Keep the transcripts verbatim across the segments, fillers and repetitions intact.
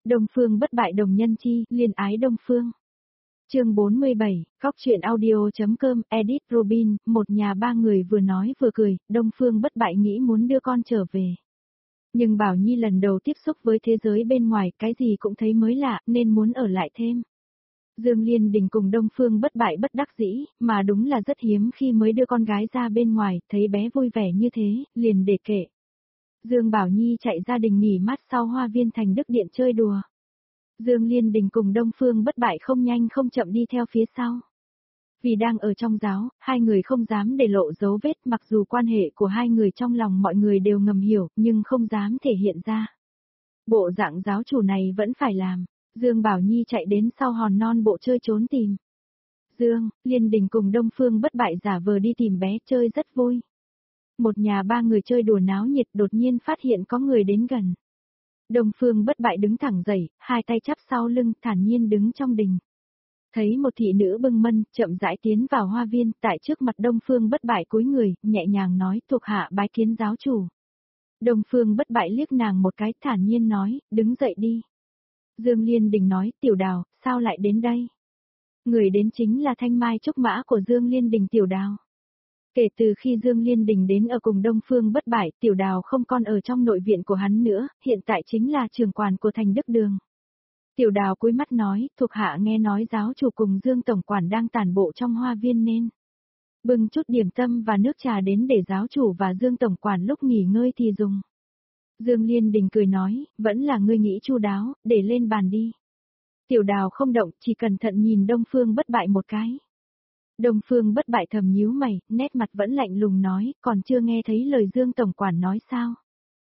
Đông Phương bất bại đồng nhân chi, liên ái Đông Phương. Chương bốn mươi bảy, Cóc truyện audio.com, edit Robin, một nhà ba người vừa nói vừa cười, Đông Phương bất bại nghĩ muốn đưa con trở về. Nhưng Bảo Nhi lần đầu tiếp xúc với thế giới bên ngoài, cái gì cũng thấy mới lạ, nên muốn ở lại thêm. Dương Liên Đình cùng Đông Phương bất bại bất đắc dĩ, mà đúng là rất hiếm khi mới đưa con gái ra bên ngoài, thấy bé vui vẻ như thế, liền để kệ. Dương Bảo Nhi chạy gia đình nghỉ mát sau hoa viên Thành Đức Điện chơi đùa. Dương Liên Đình cùng Đông Phương bất bại không nhanh không chậm đi theo phía sau. Vì đang ở trong giáo, hai người không dám để lộ dấu vết, mặc dù quan hệ của hai người trong lòng mọi người đều ngầm hiểu, nhưng không dám thể hiện ra. Bộ dạng giáo chủ này vẫn phải làm. Dương Bảo Nhi chạy đến sau hòn non bộ chơi trốn tìm. Dương, Liên Đình cùng Đông Phương bất bại giả vờ đi tìm bé chơi rất vui. Một nhà ba người chơi đùa náo nhiệt, đột nhiên phát hiện có người đến gần. Đông Phương bất bại đứng thẳng dậy, hai tay chắp sau lưng, thản nhiên đứng trong đình. Thấy một thị nữ bưng mân, chậm rãi tiến vào hoa viên, tại trước mặt Đông Phương bất bại cúi người, nhẹ nhàng nói, thuộc hạ bái kiến giáo chủ. Đông Phương bất bại liếc nàng một cái, thản nhiên nói, đứng dậy đi. Dương Liên Đình nói, Tiểu Đào, sao lại đến đây? Người đến chính là thanh mai trúc mã của Dương Liên Đình Tiểu Đào. Kể từ khi Dương Liên Đình đến ở cùng Đông Phương bất bại, Tiểu Đào không còn ở trong nội viện của hắn nữa, hiện tại chính là trưởng quản của Thành Đức Đường. Tiểu Đào cúi mắt nói, thuộc hạ nghe nói giáo chủ cùng Dương Tổng Quản đang tản bộ trong hoa viên nên. Bưng chút điểm tâm và nước trà đến để giáo chủ và Dương Tổng Quản lúc nghỉ ngơi thì dùng. Dương Liên Đình cười nói, vẫn là ngươi nghĩ chu đáo, để lên bàn đi. Tiểu Đào không động, chỉ cẩn thận nhìn Đông Phương bất bại một cái. Đông Phương bất bại thầm nhíu mày, nét mặt vẫn lạnh lùng nói, còn chưa nghe thấy lời Dương Tổng Quản nói sao.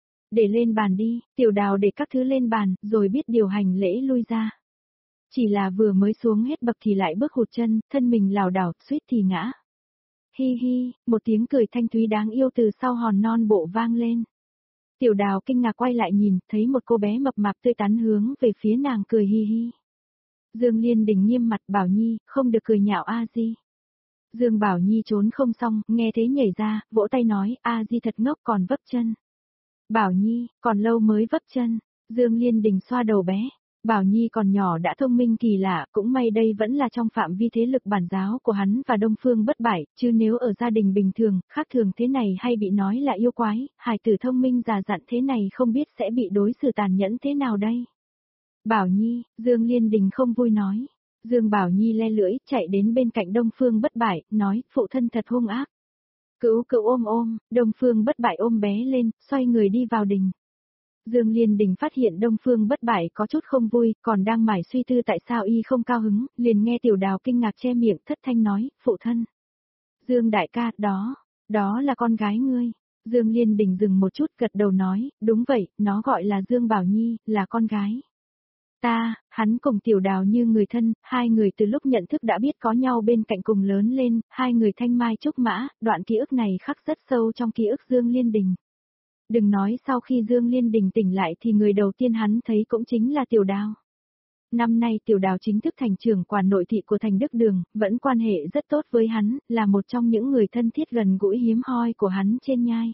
Để lên bàn đi, Tiểu Đào để các thứ lên bàn, rồi biết điều hành lễ lui ra. Chỉ là vừa mới xuống hết bậc thì lại bước hụt chân, thân mình lảo đảo, suýt thì ngã. Hi hi, một tiếng cười thanh thúy đáng yêu từ sau hòn non bộ vang lên. Tiểu Đào kinh ngạc quay lại nhìn, thấy một cô bé mập mạp tươi tắn hướng về phía nàng cười hi hi. Dương Liên Đình nghiêm mặt, Bảo Nhi, không được cười nhạo A Di. Dương Bảo Nhi trốn không xong, nghe thế nhảy ra, vỗ tay nói, A Di thật ngốc còn vấp chân. Bảo Nhi, còn lâu mới vấp chân. Dương Liên Đình xoa đầu bé. Bảo Nhi còn nhỏ đã thông minh kỳ lạ, cũng may đây vẫn là trong phạm vi thế lực bản giáo của hắn và Đông Phương bất bại, chứ nếu ở gia đình bình thường, khác thường thế này hay bị nói là yêu quái, hài tử thông minh già dặn thế này không biết sẽ bị đối xử tàn nhẫn thế nào đây. Bảo Nhi, Dương Liên Đình không vui nói. Dương Bảo Nhi le lưỡi, chạy đến bên cạnh Đông Phương bất bại, nói, phụ thân thật hung ác. Cữu cữu ôm ôm, Đông Phương bất bại ôm bé lên, xoay người đi vào đình. Dương Liên Đình phát hiện Đông Phương bất bại có chút không vui, còn đang mải suy tư tại sao y không cao hứng, liền nghe Tiểu Đào kinh ngạc che miệng thất thanh nói, phụ thân. Dương đại ca, đó, đó là con gái ngươi. Dương Liên Đình dừng một chút gật đầu nói, đúng vậy, nó gọi là Dương Bảo Nhi, là con gái. Ta, hắn cùng Tiểu Đào như người thân, hai người từ lúc nhận thức đã biết có nhau bên cạnh cùng lớn lên, hai người thanh mai trúc mã, đoạn ký ức này khắc rất sâu trong ký ức Dương Liên Đình. Đừng nói sau khi Dương Liên Đình tỉnh lại thì người đầu tiên hắn thấy cũng chính là Tiểu Đào. Năm nay Tiểu Đào chính thức thành trưởng quản nội thị của Thành Đức Đường, vẫn quan hệ rất tốt với hắn, là một trong những người thân thiết gần gũi hiếm hoi của hắn trên nhai.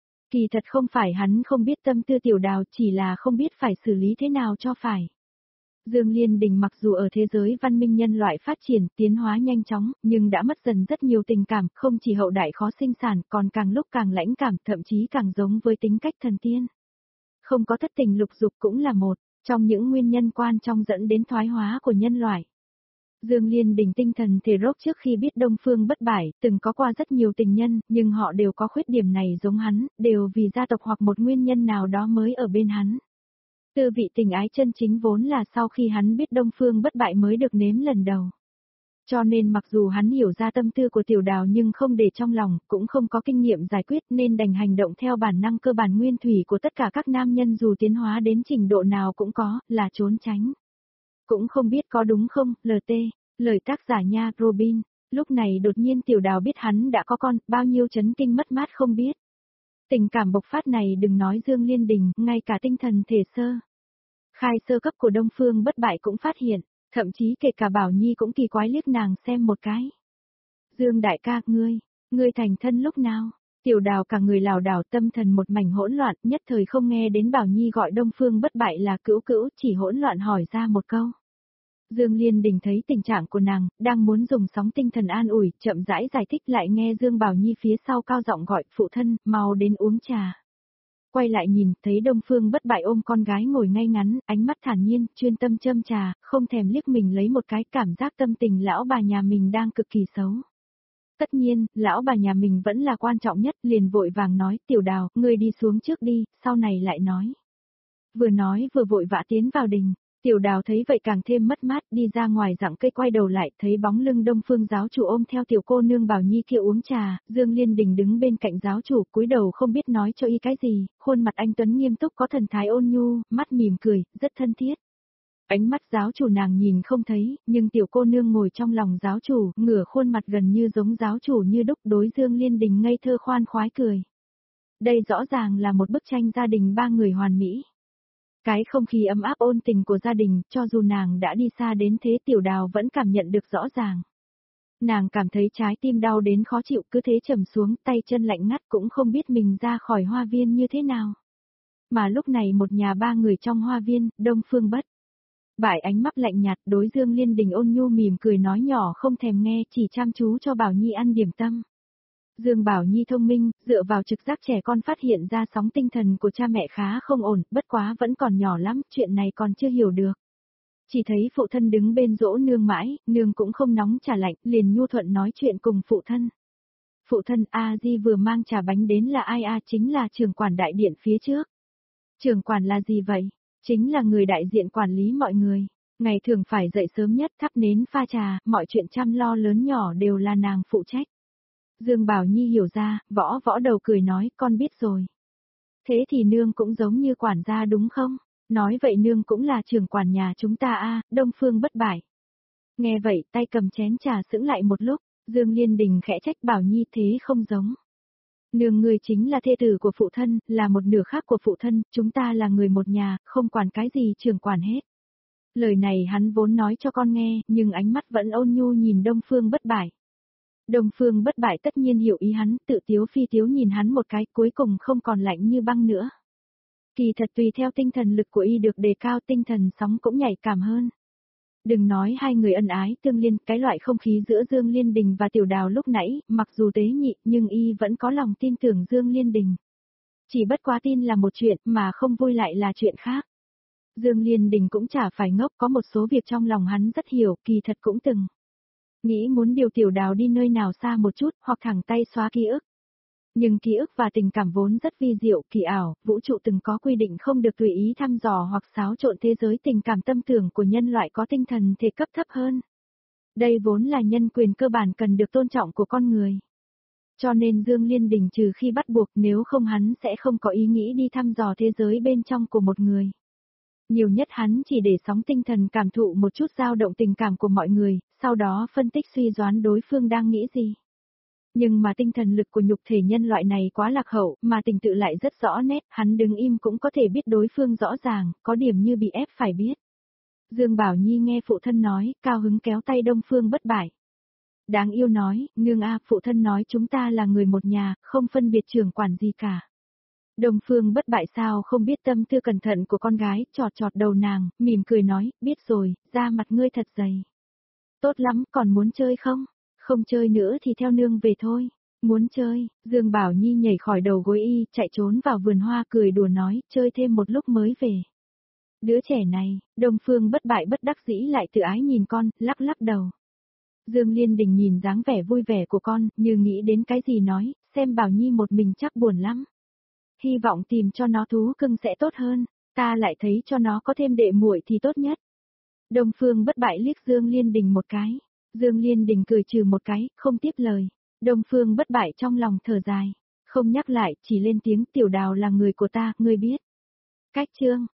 Kỳ thật không phải hắn không biết tâm tư Tiểu Đào, chỉ là không biết phải xử lý thế nào cho phải. Dương Liên Đình mặc dù ở thế giới văn minh nhân loại phát triển, tiến hóa nhanh chóng, nhưng đã mất dần rất nhiều tình cảm, không chỉ hậu đại khó sinh sản, còn càng lúc càng lãnh cảm, thậm chí càng giống với tính cách thần tiên. Không có thất tình lục dục cũng là một trong những nguyên nhân quan trọng dẫn đến thoái hóa của nhân loại. Dương Liên Đình tinh thần thể rốc trước khi biết Đông Phương bất bại, từng có qua rất nhiều tình nhân, nhưng họ đều có khuyết điểm này giống hắn, đều vì gia tộc hoặc một nguyên nhân nào đó mới ở bên hắn. Tư vị tình ái chân chính vốn là sau khi hắn biết Đông Phương bất bại mới được nếm lần đầu. Cho nên mặc dù hắn hiểu ra tâm tư của Tiểu Đào nhưng không để trong lòng, cũng không có kinh nghiệm giải quyết nên đành hành động theo bản năng cơ bản nguyên thủy của tất cả các nam nhân dù tiến hóa đến trình độ nào cũng có, là trốn tránh. Cũng không biết có đúng không, lờ tê, lời tác giả nha Robin, lúc này đột nhiên Tiểu Đào biết hắn đã có con, bao nhiêu chấn kinh mất mát không biết. Tình cảm bộc phát này đừng nói Dương Liên Đình, ngay cả tinh thần thể sơ. Khai sơ cấp của Đông Phương bất bại cũng phát hiện, thậm chí kể cả Bảo Nhi cũng kỳ quái liếc nàng xem một cái. Dương đại ca, ngươi, ngươi thành thân lúc nào? Tiểu Đào cả người lảo đảo, tâm thần một mảnh hỗn loạn, nhất thời không nghe đến Bảo Nhi gọi Đông Phương Bất Bại là cữu cữu, chỉ hỗn loạn hỏi ra một câu. Dương Liên Đình thấy tình trạng của nàng, đang muốn dùng sóng tinh thần an ủi, chậm rãi giải thích, lại nghe Dương Bảo Nhi phía sau cao giọng gọi, phụ thân, mau đến uống trà. Quay lại nhìn, thấy Đông Phương Bất Bại ôm con gái ngồi ngay ngắn, ánh mắt thản nhiên, chuyên tâm châm trà, không thèm liếc mình lấy một cái, cảm giác tâm tình lão bà nhà mình đang cực kỳ xấu. Tất nhiên, lão bà nhà mình vẫn là quan trọng nhất, liền vội vàng nói, Tiểu Đào, ngươi đi xuống trước đi, sau này lại nói. Vừa nói vừa vội vã tiến vào đình. Tiểu Đào thấy vậy càng thêm mất mát, đi ra ngoài rặng cây, quay đầu lại, thấy bóng lưng Đông Phương giáo chủ ôm theo tiểu cô nương Bảo Nhi kia uống trà, Dương Liên Đình đứng bên cạnh giáo chủ, cúi đầu không biết nói cho y cái gì, khuôn mặt anh tuấn nghiêm túc có thần thái ôn nhu, mắt mỉm cười, rất thân thiết. Ánh mắt giáo chủ nàng nhìn không thấy, nhưng tiểu cô nương ngồi trong lòng giáo chủ, ngửa khuôn mặt gần như giống giáo chủ như đúc, đối Dương Liên Đình ngây thơ khoan khoái cười. Đây rõ ràng là một bức tranh gia đình ba người hoàn mỹ. Cái không khí ấm áp ôn tình của gia đình, cho dù nàng đã đi xa đến thế, Tiểu Đào vẫn cảm nhận được rõ ràng. Nàng cảm thấy trái tim đau đến khó chịu, cứ thế trầm xuống, tay chân lạnh ngắt, cũng không biết mình ra khỏi hoa viên như thế nào. Mà lúc này một nhà ba người trong hoa viên, Đông Phương Bất Bại ánh mắt lạnh nhạt, đối Dương Liên Đình ôn nhu mỉm cười nói nhỏ không thèm nghe, chỉ chăm chú cho Bảo Nhi ăn điểm tâm. Dương Bảo Nhi thông minh, dựa vào trực giác trẻ con phát hiện ra sóng tinh thần của cha mẹ khá không ổn, bất quá vẫn còn nhỏ lắm, chuyện này còn chưa hiểu được. Chỉ thấy phụ thân đứng bên dỗ nương mãi, nương cũng không nóng trà lạnh, liền nhu thuận nói chuyện cùng phụ thân. Phụ thân, A Di vừa mang trà bánh đến là ai? A chính là trưởng quản đại điện phía trước. Trưởng quản là gì vậy? Chính là người đại diện quản lý mọi người. Ngày thường phải dậy sớm nhất, thắp nến pha trà, mọi chuyện chăm lo lớn nhỏ đều là nàng phụ trách. Dương Bảo Nhi hiểu ra, võ võ đầu cười nói, con biết rồi. Thế thì nương cũng giống như quản gia đúng không? Nói vậy nương cũng là trưởng quản nhà chúng ta a, Đông Phương Bất Bại. Nghe vậy, tay cầm chén trà sững lại một lúc, Dương Liên Đình khẽ trách Bảo Nhi thế không giống. Nương người chính là thê tử của phụ thân, là một nửa khác của phụ thân, chúng ta là người một nhà, không quản cái gì trưởng quản hết. Lời này hắn vốn nói cho con nghe, nhưng ánh mắt vẫn ôn nhu nhìn Đông Phương Bất Bại. Đông Phương Bất Bại tất nhiên hiểu ý hắn, tự tiếu phi tiếu nhìn hắn một cái, cuối cùng không còn lạnh như băng nữa. Kỳ thật tùy theo tinh thần lực của y được đề cao, tinh thần sóng cũng nhạy cảm hơn. Đừng nói hai người ân ái tương liên, cái loại không khí giữa Dương Liên Đình và Tiểu Đào lúc nãy, mặc dù tế nhị, nhưng y vẫn có lòng tin tưởng Dương Liên Đình. Chỉ bất quá tin là một chuyện, mà không vui lại là chuyện khác. Dương Liên Đình cũng chả phải ngốc, có một số việc trong lòng hắn rất hiểu, kỳ thật cũng từng nghĩ muốn điều Tiểu Đào đi nơi nào xa một chút, hoặc thẳng tay xóa ký ức. Nhưng ký ức và tình cảm vốn rất vi diệu, kỳ ảo, vũ trụ từng có quy định không được tùy ý thăm dò hoặc xáo trộn thế giới tình cảm tâm tưởng của nhân loại có tinh thần thể cấp thấp hơn. Đây vốn là nhân quyền cơ bản cần được tôn trọng của con người. Cho nên Dương Liên Đình trừ khi bắt buộc, nếu không hắn sẽ không có ý nghĩ đi thăm dò thế giới bên trong của một người. Nhiều nhất hắn chỉ để sóng tinh thần cảm thụ một chút dao động tình cảm của mọi người, sau đó phân tích suy đoán đối phương đang nghĩ gì. Nhưng mà tinh thần lực của nhục thể nhân loại này quá lạc hậu, mà tình tự lại rất rõ nét, hắn đứng im cũng có thể biết đối phương rõ ràng, có điểm như bị ép phải biết. Dương Bảo Nhi nghe phụ thân nói, cao hứng kéo tay Đông Phương Bất Bại. Đáng yêu nói, nương a, phụ thân nói chúng ta là người một nhà, không phân biệt trưởng quản gì cả. Đông Phương Bất Bại sao không biết tâm tư cẩn thận của con gái, chọt chọt đầu nàng, mỉm cười nói, biết rồi, da mặt ngươi thật dày. Tốt lắm, còn muốn chơi không? Không chơi nữa thì theo nương về thôi. Muốn chơi, Dương Bảo Nhi nhảy khỏi đầu gối y, chạy trốn vào vườn hoa cười đùa nói, chơi thêm một lúc mới về. Đứa trẻ này, Đông Phương Bất Bại bất đắc dĩ lại tự ái nhìn con, lắc lắc đầu. Dương Liên Đình nhìn dáng vẻ vui vẻ của con, như nghĩ đến cái gì nói, xem Bảo Nhi một mình chắc buồn lắm. Hy vọng tìm cho nó thú cưng sẽ tốt hơn, ta lại thấy cho nó có thêm đệ muội thì tốt nhất. Đông Phương Bất Bại liếc Dương Liên Đình một cái. Dương Liên Đình cười trừ một cái, không tiếp lời. Đông Phương Bất Bại trong lòng thở dài. Không nhắc lại, chỉ lên tiếng Tiểu Đào là người của ta, ngươi biết. Cách chương.